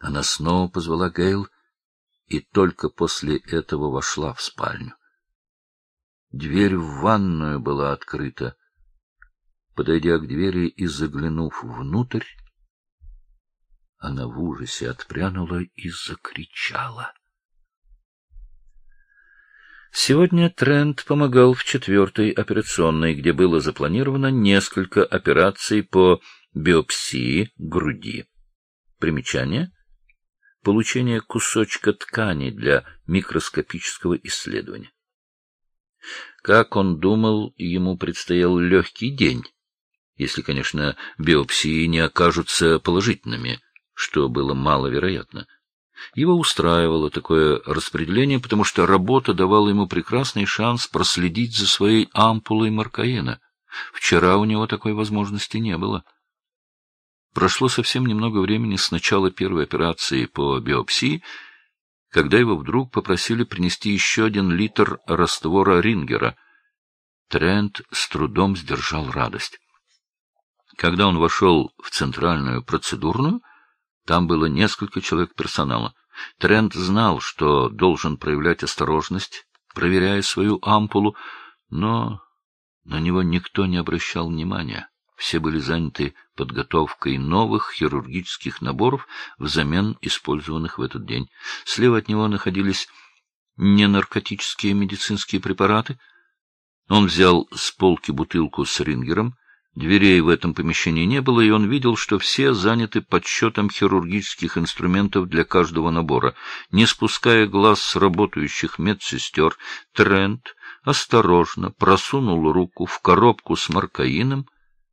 Она снова позвала Гейл и только после этого вошла в спальню. Дверь в ванную была открыта. Подойдя к двери и заглянув внутрь, она в ужасе отпрянула и закричала. Сегодня Трент помогал в 4-й операционной, где было запланировано несколько операций по биопсии груди. Примечание: получение кусочка ткани для микроскопического исследования. Как он думал, ему предстоял легкий день, если, конечно, биопсии не окажутся положительными, что было маловероятно. Его устраивало такое распределение, потому что работа давала ему прекрасный шанс проследить за своей ампулой маркаина. Вчера у него такой возможности не было. Прошло совсем немного времени с начала первой операции по биопсии, когда его вдруг попросили принести еще 1 литр раствора Рингера. Трент с трудом сдержал радость. Когда он вошел в центральную процедурную, там было несколько человек персонала. Трент знал, что должен проявлять осторожность, проверяя свою ампулу, но на него никто не обращал внимания. Все были заняты подготовкой новых хирургических наборов взамен использованных в этот день. Слева от него находились ненаркотические медицинские препараты. Он взял с полки бутылку с Рингером. Дверей в этом помещении не было, и он видел, что все заняты подсчетом хирургических инструментов для каждого набора. Не спуская глаз с работающих медсестер, Трент осторожно просунул руку в коробку с маркаином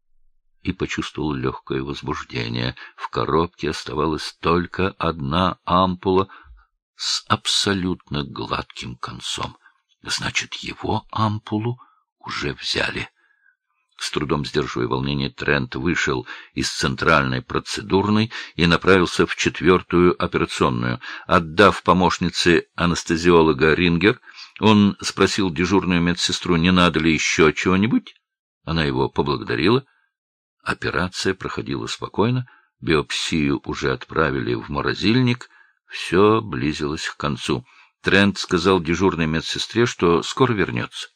и почувствовал легкое возбуждение. В коробке оставалась только 1 ампула с абсолютно гладким концом. Значит, его ампулу уже взяли. С трудом сдерживая волнение, Трент вышел из центральной процедурной и направился в 4-ю операционную. Отдав помощнице анестезиолога Рингер, он спросил дежурную медсестру, не надо ли еще чего-нибудь. Она его поблагодарила. Операция проходила спокойно, биопсию уже отправили в морозильник, все близилось к концу. Трент сказал дежурной медсестре, что скоро вернется.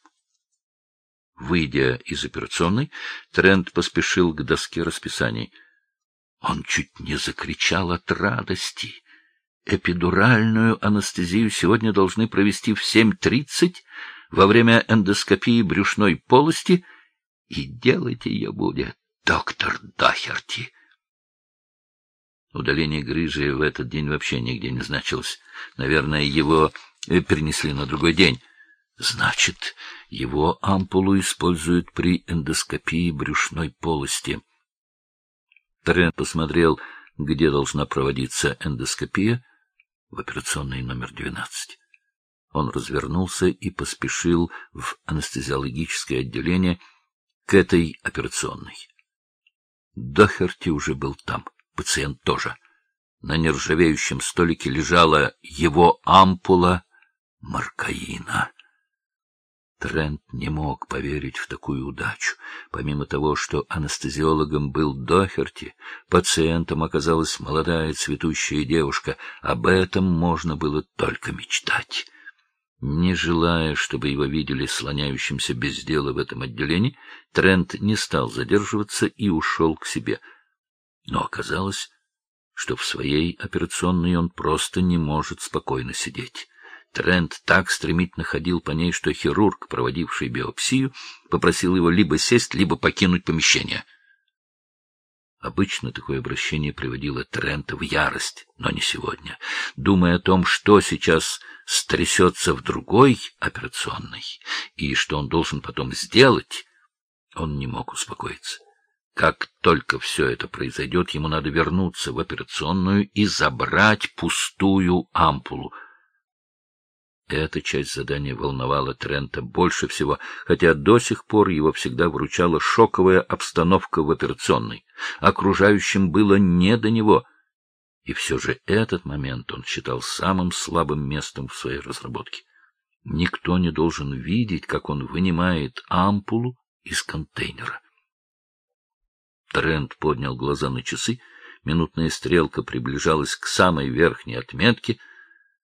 Выйдя из операционной, Трент поспешил к доске расписаний. Он чуть не закричал от радости. Эпидуральную анестезию сегодня должны провести в 7:30 во время эндоскопии брюшной полости, и делать ее будет доктор Дохерти. Удаление грыжи в этот день вообще нигде не значилось. Наверное, его перенесли на другой день. Значит, его ампулу используют при эндоскопии брюшной полости. Трент посмотрел, где должна проводиться эндоскопия, в операционной номер 12. Он развернулся и поспешил в анестезиологическое отделение к этой операционной. Дохерти уже был там, пациент тоже. На нержавеющем столике лежала его ампула маркаина. Трент не мог поверить в такую удачу. Помимо того, что анестезиологом был Дохерти, пациентом оказалась молодая цветущая девушка. Об этом можно было только мечтать. Не желая, чтобы его видели слоняющимся без дела в этом отделении, Трент не стал задерживаться и ушел к себе. Но оказалось, что в своей операционной он просто не может спокойно сидеть. Трент так стремительно ходил по ней, что хирург, проводивший биопсию, попросил его либо сесть, либо покинуть помещение. Обычно такое обращение приводило Трента в ярость, но не сегодня. Думая о том, что сейчас стрясется в другой операционной и что он должен потом сделать, он не мог успокоиться. Как только все это произойдет, ему надо вернуться в операционную и забрать пустую ампулу. Эта часть задания волновала Трента больше всего, хотя до сих пор его всегда выручала шоковая обстановка в операционной. Окружающим было не до него. И все же этот момент он считал самым слабым местом в своей разработке. Никто не должен видеть, как он вынимает ампулу из контейнера. Трент поднял глаза на часы. Минутная стрелка приближалась к самой верхней отметке,